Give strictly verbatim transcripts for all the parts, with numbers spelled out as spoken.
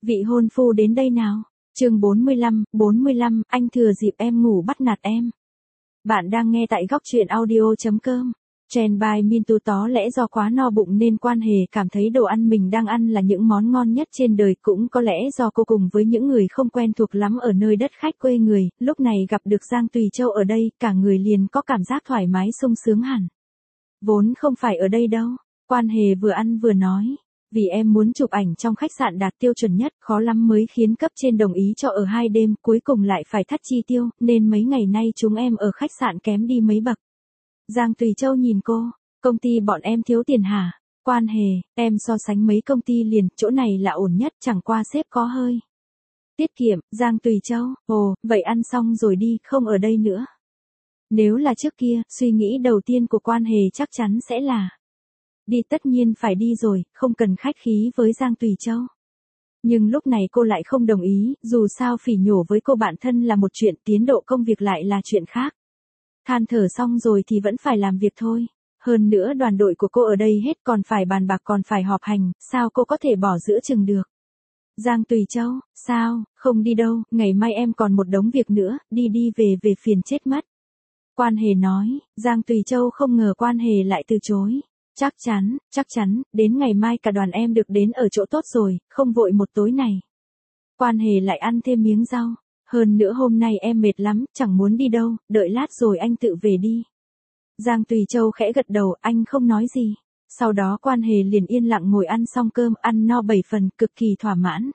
Vị hôn phu đến đây nào. Chương bốn mươi lăm, bốn mươi lăm, anh thừa dịp em ngủ bắt nạt em. Bạn đang nghe tại góc truyện audio.com. Trend by Mintu tó lẽ do quá no bụng nên Quan Hề cảm thấy đồ ăn mình đang ăn là những món ngon nhất trên đời, cũng có lẽ do cô cùng với những người không quen thuộc lắm ở nơi đất khách quê người, lúc này gặp được Giang Tùy Châu ở đây, cả người liền có cảm giác thoải mái sung sướng hẳn. Vốn không phải ở đây đâu, Quan Hề vừa ăn vừa nói. Vì em muốn chụp ảnh trong khách sạn đạt tiêu chuẩn nhất, khó lắm mới khiến cấp trên đồng ý cho ở hai đêm, cuối cùng lại phải thắt chi tiêu, nên mấy ngày nay chúng em ở khách sạn kém đi mấy bậc. Giang Tùy Châu nhìn cô, công ty bọn em thiếu tiền hả? Quan Hề, em so sánh mấy công ty liền, chỗ này là ổn nhất, chẳng qua sếp có hơi tiết kiệm. Giang Tùy Châu, ồ, vậy ăn xong rồi đi, không ở đây nữa. Nếu là trước kia, suy nghĩ đầu tiên của Quan Hề chắc chắn sẽ là đi, tất nhiên phải đi rồi, không cần khách khí với Giang Tùy Châu. Nhưng lúc này cô lại không đồng ý, dù sao phỉ nhổ với cô bạn thân là một chuyện, tiến độ công việc lại là chuyện khác. Than thở xong rồi thì vẫn phải làm việc thôi. Hơn nữa đoàn đội của cô ở đây hết, còn phải bàn bạc, còn phải họp hành, sao cô có thể bỏ giữa chừng được. Giang Tùy Châu, sao, không đi đâu, ngày mai em còn một đống việc nữa, đi đi về về phiền chết mất. Quan Hề nói. Giang Tùy Châu không ngờ Quan Hề lại từ chối. Chắc chắn, chắc chắn, đến ngày mai cả đoàn em được đến ở chỗ tốt rồi, không vội một tối này. Quan Hề lại ăn thêm miếng rau. Hơn nữa hôm nay em mệt lắm, chẳng muốn đi đâu, đợi lát rồi anh tự về đi. Giang Tùy Châu khẽ gật đầu, anh không nói gì. Sau đó Quan Hề liền yên lặng ngồi ăn xong cơm, ăn no bảy phần, cực kỳ thỏa mãn.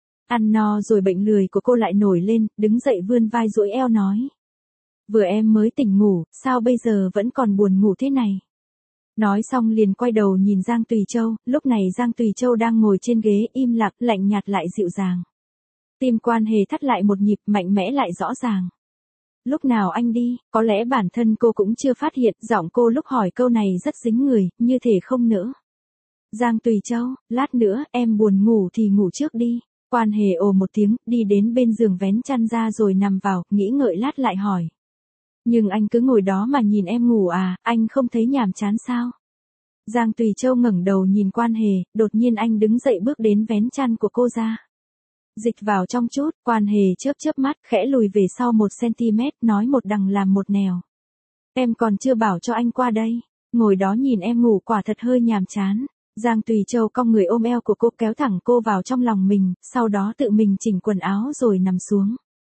Ăn no rồi bệnh lười của cô lại nổi lên, đứng dậy vươn vai duỗi eo nói. Vừa em mới tỉnh ngủ, sao bây giờ vẫn còn buồn ngủ thế này? Nói xong liền quay đầu nhìn Giang Tùy Châu, lúc này Giang Tùy Châu đang ngồi trên ghế im lặng, lạnh nhạt lại dịu dàng. Tim Quan Hề thắt lại một nhịp, mạnh mẽ lại rõ ràng. Lúc nào anh đi, có lẽ bản thân cô cũng chưa phát hiện, giọng cô lúc hỏi câu này rất dính người, như thể không nỡ. Giang Tùy Châu, lát nữa em buồn ngủ thì ngủ trước đi. Quan Hề ồ một tiếng, đi đến bên giường vén chăn ra rồi nằm vào, nghĩ ngợi lát lại hỏi. Nhưng anh cứ ngồi đó mà nhìn em ngủ à, anh không thấy nhàm chán sao? Giang Tùy Châu ngẩng đầu nhìn Quan Hề, đột nhiên anh đứng dậy bước đến vén chăn của cô ra. Dịch vào trong chút, Quan Hề chớp chớp mắt, khẽ lùi về sau một xăng-ti-mét, nói một đằng làm một nẻo. Em còn chưa bảo cho anh qua đây, ngồi đó nhìn em ngủ quả thật hơi nhàm chán. Giang Tùy Châu cong người ôm eo của cô, kéo thẳng cô vào trong lòng mình, sau đó tự mình chỉnh quần áo rồi nằm xuống.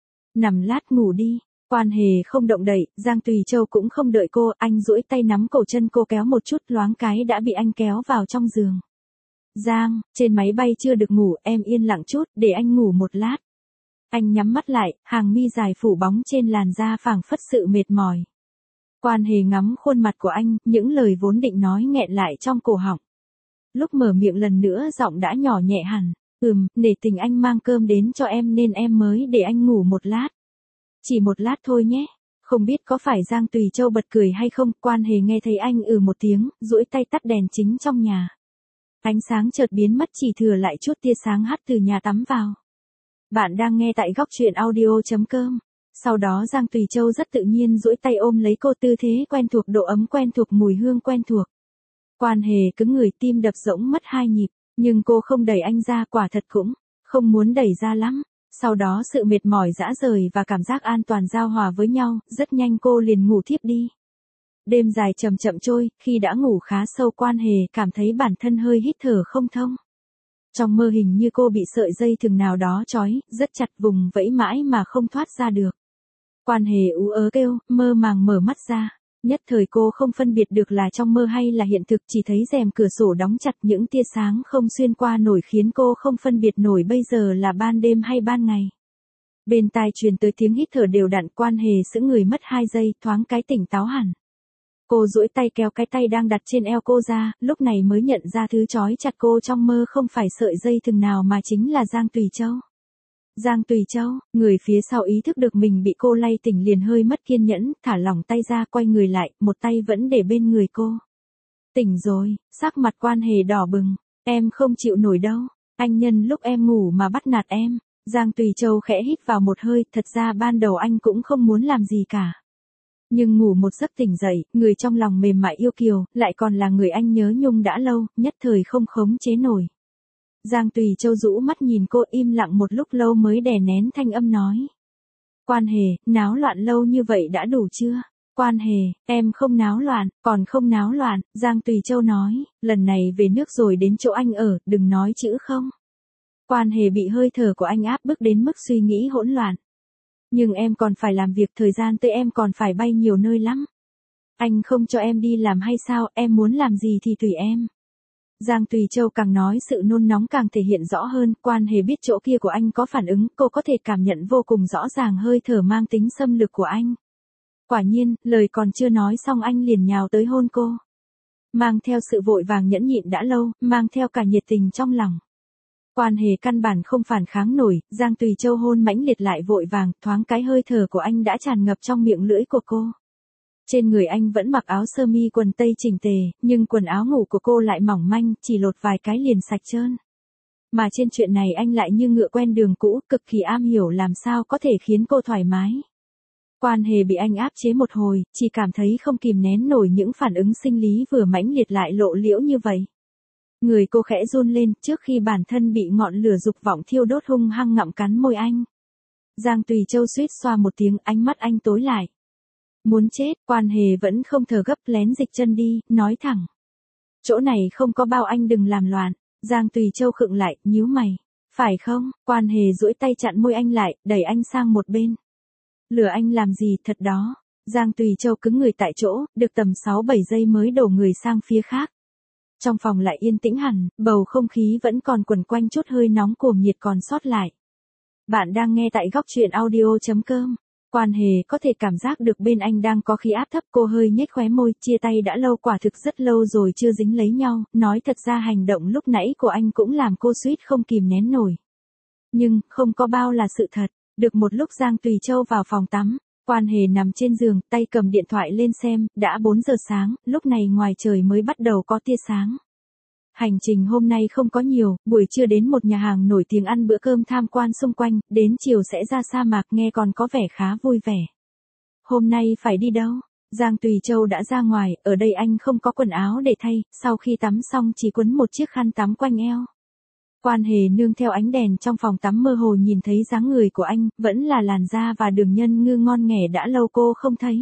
Nằm lát ngủ đi. Quan Hề không động đậy, Giang Tùy Châu cũng không đợi cô, anh duỗi tay nắm cổ chân cô kéo một chút, loáng cái đã bị anh kéo vào trong giường. Giang, trên máy bay chưa được ngủ, em yên lặng chút, để anh ngủ một lát. Anh nhắm mắt lại, hàng mi dài phủ bóng trên làn da phảng phất sự mệt mỏi. Quan Hề ngắm khuôn mặt của anh, những lời vốn định nói nghẹn lại trong cổ họng. Lúc mở miệng lần nữa giọng đã nhỏ nhẹ hẳn, ừm, nể tình anh mang cơm đến cho em nên em mới để anh ngủ một lát. Chỉ một lát thôi nhé. Không biết có phải Giang Tùy Châu bật cười hay không, Quan Hề nghe thấy anh ừ một tiếng, duỗi tay tắt đèn chính trong nhà. Ánh sáng chợt biến mất, chỉ thừa lại chút tia sáng hắt từ nhà tắm vào. Bạn đang nghe tại góc truyện audio.com. Sau đó Giang Tùy Châu rất tự nhiên duỗi tay ôm lấy cô, tư thế quen thuộc, độ ấm quen thuộc, mùi hương quen thuộc. Quan Hề cứng người, tim đập rỗng mất hai nhịp, nhưng cô không đẩy anh ra, quả thật cũng không muốn đẩy ra lắm. Sau đó sự mệt mỏi rã rời và cảm giác an toàn giao hòa với nhau, rất nhanh cô liền ngủ thiếp đi. Đêm dài chậm chậm trôi, khi đã ngủ khá sâu, Quan Hề cảm thấy bản thân hơi hít thở không thông. Trong mơ hình như cô bị sợi dây thừng nào đó trói, rất chặt, vùng vẫy mãi mà không thoát ra được. Quan Hề ú ớ kêu, mơ màng mở mắt ra. Nhất thời cô không phân biệt được là trong mơ hay là hiện thực, chỉ thấy rèm cửa sổ đóng chặt, những tia sáng không xuyên qua nổi khiến cô không phân biệt nổi bây giờ là ban đêm hay ban ngày. Bên tai truyền tới tiếng hít thở đều đặn, Quan Hề sững người mất hai giây, thoáng cái tỉnh táo hẳn. Cô duỗi tay kéo cái tay đang đặt trên eo cô ra, lúc này mới nhận ra thứ trói chặt cô trong mơ không phải sợi dây thừng nào mà chính là Giang Tùy Châu. Giang Tùy Châu, người phía sau ý thức được mình bị cô lay tỉnh liền hơi mất kiên nhẫn, thả lỏng tay ra, quay người lại, một tay vẫn để bên người cô. Tỉnh rồi, sắc mặt Quan Hề đỏ bừng, em không chịu nổi đâu, anh nhân lúc em ngủ mà bắt nạt em. Giang Tùy Châu khẽ hít vào một hơi, thật ra ban đầu anh cũng không muốn làm gì cả. Nhưng ngủ một giấc tỉnh dậy, người trong lòng mềm mại yêu kiều, lại còn là người anh nhớ nhung đã lâu, nhất thời không khống chế nổi. Giang Tùy Châu rũ mắt nhìn cô im lặng một lúc lâu mới đè nén thanh âm nói. Quan Hề, náo loạn lâu như vậy đã đủ chưa? Quan Hề, em không náo loạn, còn không náo loạn, Giang Tùy Châu nói, lần này về nước rồi đến chỗ anh ở, đừng nói chữ không. Quan Hề bị hơi thở của anh áp bức đến mức suy nghĩ hỗn loạn. Nhưng em còn phải làm việc, thời gian tới em còn phải bay nhiều nơi lắm. Anh không cho em đi làm hay sao, em muốn làm gì thì tùy em. Giang Tùy Châu càng nói sự nôn nóng càng thể hiện rõ hơn, Quan Hề biết chỗ kia của anh có phản ứng, cô có thể cảm nhận vô cùng rõ ràng hơi thở mang tính xâm lược của anh. Quả nhiên, lời còn chưa nói xong anh liền nhào tới hôn cô. Mang theo sự vội vàng nhẫn nhịn đã lâu, mang theo cả nhiệt tình trong lòng. Quan Hề căn bản không phản kháng nổi, Giang Tùy Châu hôn mãnh liệt lại vội vàng, thoáng cái hơi thở của anh đã tràn ngập trong miệng lưỡi của cô. Trên người anh vẫn mặc áo sơ mi quần tây chỉnh tề, nhưng quần áo ngủ của cô lại mỏng manh, chỉ lột vài cái liền sạch trơn. Mà trên chuyện này anh lại như ngựa quen đường cũ, cực kỳ am hiểu làm sao có thể khiến cô thoải mái. Quan Hề bị anh áp chế một hồi, chỉ cảm thấy không kìm nén nổi những phản ứng sinh lý vừa mãnh liệt lại lộ liễu như vậy. Người cô khẽ run lên trước khi bản thân bị ngọn lửa dục vọng thiêu đốt hung hăng ngậm cắn môi anh. Giang Tùy Châu suýt xoa một tiếng, ánh mắt anh tối lại. Muốn chết, Quan Hề vẫn không thở gấp, lén dịch chân đi, nói thẳng. Chỗ này không có bao, anh đừng làm loạn. Giang Tùy Châu khựng lại, nhíu mày. Phải không? Quan Hề duỗi tay chặn môi anh lại, đẩy anh sang một bên. Lừa anh làm gì, thật đó. Giang Tùy Châu cứng người tại chỗ, được tầm sáu bảy giây mới đổ người sang phía khác. Trong phòng lại yên tĩnh hẳn, bầu không khí vẫn còn quẩn quanh chút hơi nóng cuồng nhiệt còn sót lại. Bạn đang nghe tại góc truyện audio chấm com. Quan Hề có thể cảm giác được bên anh đang có khí áp thấp, cô hơi nhếch khóe môi, chia tay đã lâu, quả thực rất lâu rồi chưa dính lấy nhau, nói thật ra hành động lúc nãy của anh cũng làm cô suýt không kìm nén nổi. Nhưng, không có bao là sự thật, được một lúc Giang Tùy Châu vào phòng tắm, Quan Hề nằm trên giường, tay cầm điện thoại lên xem, đã bốn giờ sáng, lúc này ngoài trời mới bắt đầu có tia sáng. Hành trình hôm nay không có nhiều, buổi trưa đến một nhà hàng nổi tiếng ăn bữa cơm tham quan xung quanh, đến chiều sẽ ra sa mạc, nghe còn có vẻ khá vui vẻ. Hôm nay phải đi đâu? Giang Tùy Châu đã ra ngoài, ở đây anh không có quần áo để thay, sau khi tắm xong chỉ quấn một chiếc khăn tắm quanh eo. Quan Hề nương theo ánh đèn trong phòng tắm mơ hồ nhìn thấy dáng người của anh, vẫn là làn da và đường nhân ngư ngon nghẻ đã lâu cô không thấy.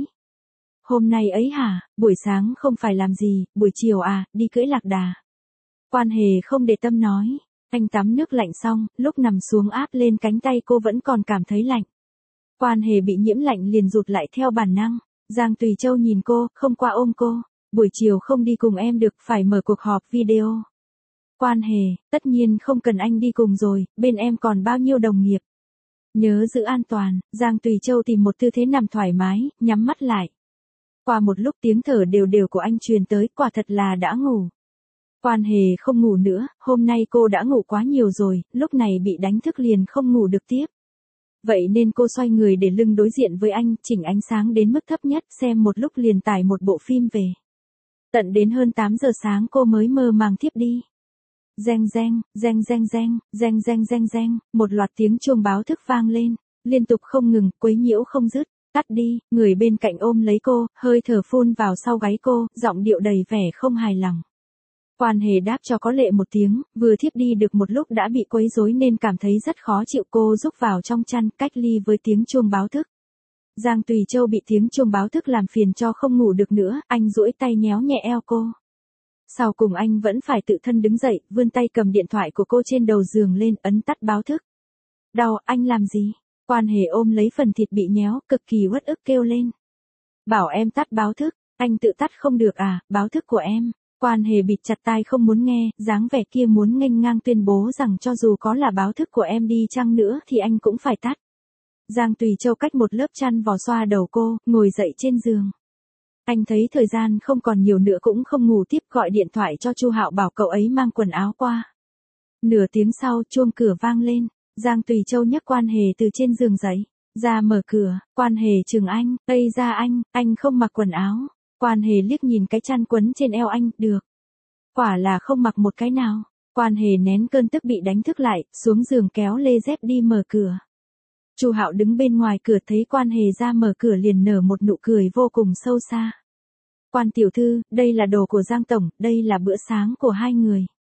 Hôm nay ấy hả, buổi sáng không phải làm gì, buổi chiều à, đi cưỡi lạc đà. Quan Hề không để tâm nói, anh tắm nước lạnh xong, lúc nằm xuống áp lên cánh tay cô vẫn còn cảm thấy lạnh. Quan Hề bị nhiễm lạnh liền rụt lại theo bản năng, Giang Tùy Châu nhìn cô, không qua ôm cô, buổi chiều không đi cùng em được, phải mở cuộc họp video. Quan Hề, tất nhiên không cần anh đi cùng rồi, bên em còn bao nhiêu đồng nghiệp. Nhớ giữ an toàn, Giang Tùy Châu tìm một tư thế nằm thoải mái, nhắm mắt lại. Qua một lúc tiếng thở đều đều của anh truyền tới, quả thật là đã ngủ. Quan Hề không ngủ nữa, hôm nay cô đã ngủ quá nhiều rồi, lúc này bị đánh thức liền không ngủ được tiếp. Vậy nên cô xoay người để lưng đối diện với anh, chỉnh ánh sáng đến mức thấp nhất, xem một lúc liền tải một bộ phim về. Tận đến hơn tám giờ sáng cô mới mơ màng thiếp đi. Reng reng, reng reng reng, reng reng reng reng, một loạt tiếng chuông báo thức vang lên, liên tục không ngừng, quấy nhiễu không dứt. Tắt đi, người bên cạnh ôm lấy cô, hơi thở phun vào sau gáy cô, giọng điệu đầy vẻ không hài lòng. Quan Hề đáp cho có lệ một tiếng, vừa thiếp đi được một lúc đã bị quấy rối nên cảm thấy rất khó chịu, cô rúc vào trong chăn, cách ly với tiếng chuông báo thức. Giang Tùy Châu bị tiếng chuông báo thức làm phiền cho không ngủ được nữa, anh duỗi tay nhéo nhẹ eo cô. Sau cùng anh vẫn phải tự thân đứng dậy, vươn tay cầm điện thoại của cô trên đầu giường lên, ấn tắt báo thức. Đau, anh làm gì? Quan Hề ôm lấy phần thịt bị nhéo, cực kỳ uất ức kêu lên. Bảo em tắt báo thức, anh tự tắt không được à, báo thức của em. Quan Hề bịt chặt tai không muốn nghe, dáng vẻ kia muốn nghênh ngang tuyên bố rằng cho dù có là báo thức của em đi chăng nữa thì anh cũng phải tắt. Giang Tùy Châu cách một lớp chăn vò xoa đầu cô, ngồi dậy trên giường. Anh thấy thời gian không còn nhiều nữa cũng không ngủ tiếp, gọi điện thoại cho Chu Hạo bảo cậu ấy mang quần áo qua. Nửa tiếng sau chuông cửa vang lên, Giang Tùy Châu nhấc Quan Hề từ trên giường dậy, ra mở cửa, Quan Hề chừng anh, ây ra anh, anh không mặc quần áo. Quan Hề liếc nhìn cái chăn quấn trên eo anh, được. Quả là không mặc một cái nào. Quan Hề nén cơn tức bị đánh thức lại, xuống giường kéo lê dép đi mở cửa. Chu Hạo đứng bên ngoài cửa thấy Quan Hề ra mở cửa liền nở một nụ cười vô cùng sâu xa. Quan tiểu thư, đây là đồ của Giang tổng, đây là bữa sáng của hai người.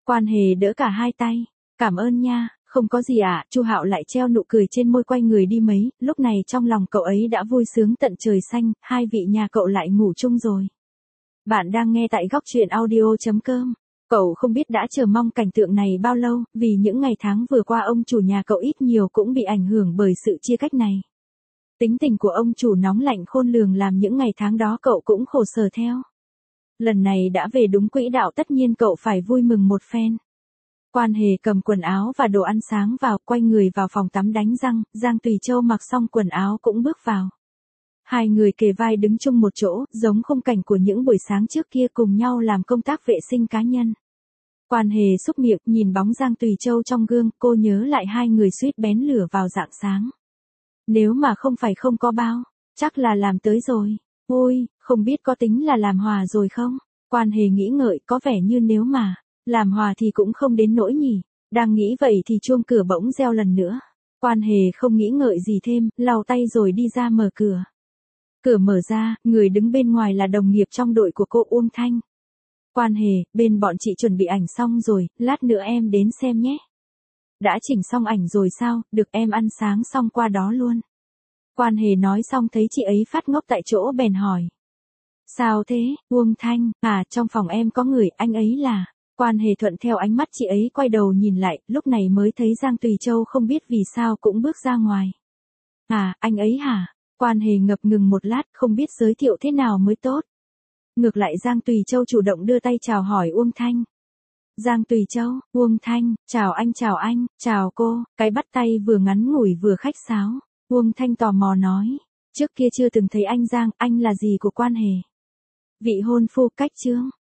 Quan Hề đỡ cả hai tay. Cảm ơn nha, không có gì ạ. À. Chu Hạo lại treo nụ cười trên môi quay người đi mấy, lúc này trong lòng cậu ấy đã vui sướng tận trời xanh, hai vị nhà cậu lại ngủ chung rồi. Bạn đang nghe tại góc truyện audio.com. Cậu không biết đã chờ mong cảnh tượng này bao lâu, vì những ngày tháng vừa qua ông chủ nhà cậu ít nhiều cũng bị ảnh hưởng bởi sự chia cách này. Tính tình của ông chủ nóng lạnh khôn lường làm những ngày tháng đó cậu cũng khổ sở theo. Lần này đã về đúng quỹ đạo tất nhiên cậu phải vui mừng một phen. Quan Hề cầm quần áo và đồ ăn sáng vào, quay người vào phòng tắm đánh răng, Giang Tùy Châu mặc xong quần áo cũng bước vào. Hai người kề vai đứng chung một chỗ, giống khung cảnh của những buổi sáng trước kia cùng nhau làm công tác vệ sinh cá nhân. Quan Hề xúc miệng, nhìn bóng Giang Tùy Châu trong gương, cô nhớ lại hai người suýt bén lửa vào rạng sáng. Nếu mà không phải không có bao, chắc là làm tới rồi. Ôi, không biết có tính là làm hòa rồi không? Quan Hề nghĩ ngợi, có vẻ như nếu mà làm hòa thì cũng không đến nỗi nhỉ. Đang nghĩ vậy thì chuông cửa bỗng reo lần nữa. Quan Hề không nghĩ ngợi gì thêm, lau tay rồi đi ra mở cửa. Cửa mở ra, người đứng bên ngoài là đồng nghiệp trong đội của cô Uông Thanh. Quan Hề, bên bọn chị chuẩn bị ảnh xong rồi, lát nữa em đến xem nhé. Đã chỉnh xong ảnh rồi sao, được em ăn sáng xong qua đó luôn. Quan Hề nói xong thấy chị ấy phát ngốc tại chỗ bèn hỏi. Sao thế, Uông Thanh, à trong phòng em có người, anh ấy là... Quan Hề thuận theo ánh mắt chị ấy quay đầu nhìn lại, lúc này mới thấy Giang Tùy Châu không biết vì sao cũng bước ra ngoài. À, anh ấy hả? Quan Hề ngập ngừng một lát, không biết giới thiệu thế nào mới tốt. Ngược lại Giang Tùy Châu chủ động đưa tay chào hỏi Uông Thanh. Giang Tùy Châu, Uông Thanh, chào anh chào anh, chào cô, cái bắt tay vừa ngắn ngủi vừa khách sáo. Uông Thanh tò mò nói, trước kia chưa từng thấy anh Giang, anh là gì của Quan Hề? Vị hôn phu cách chương.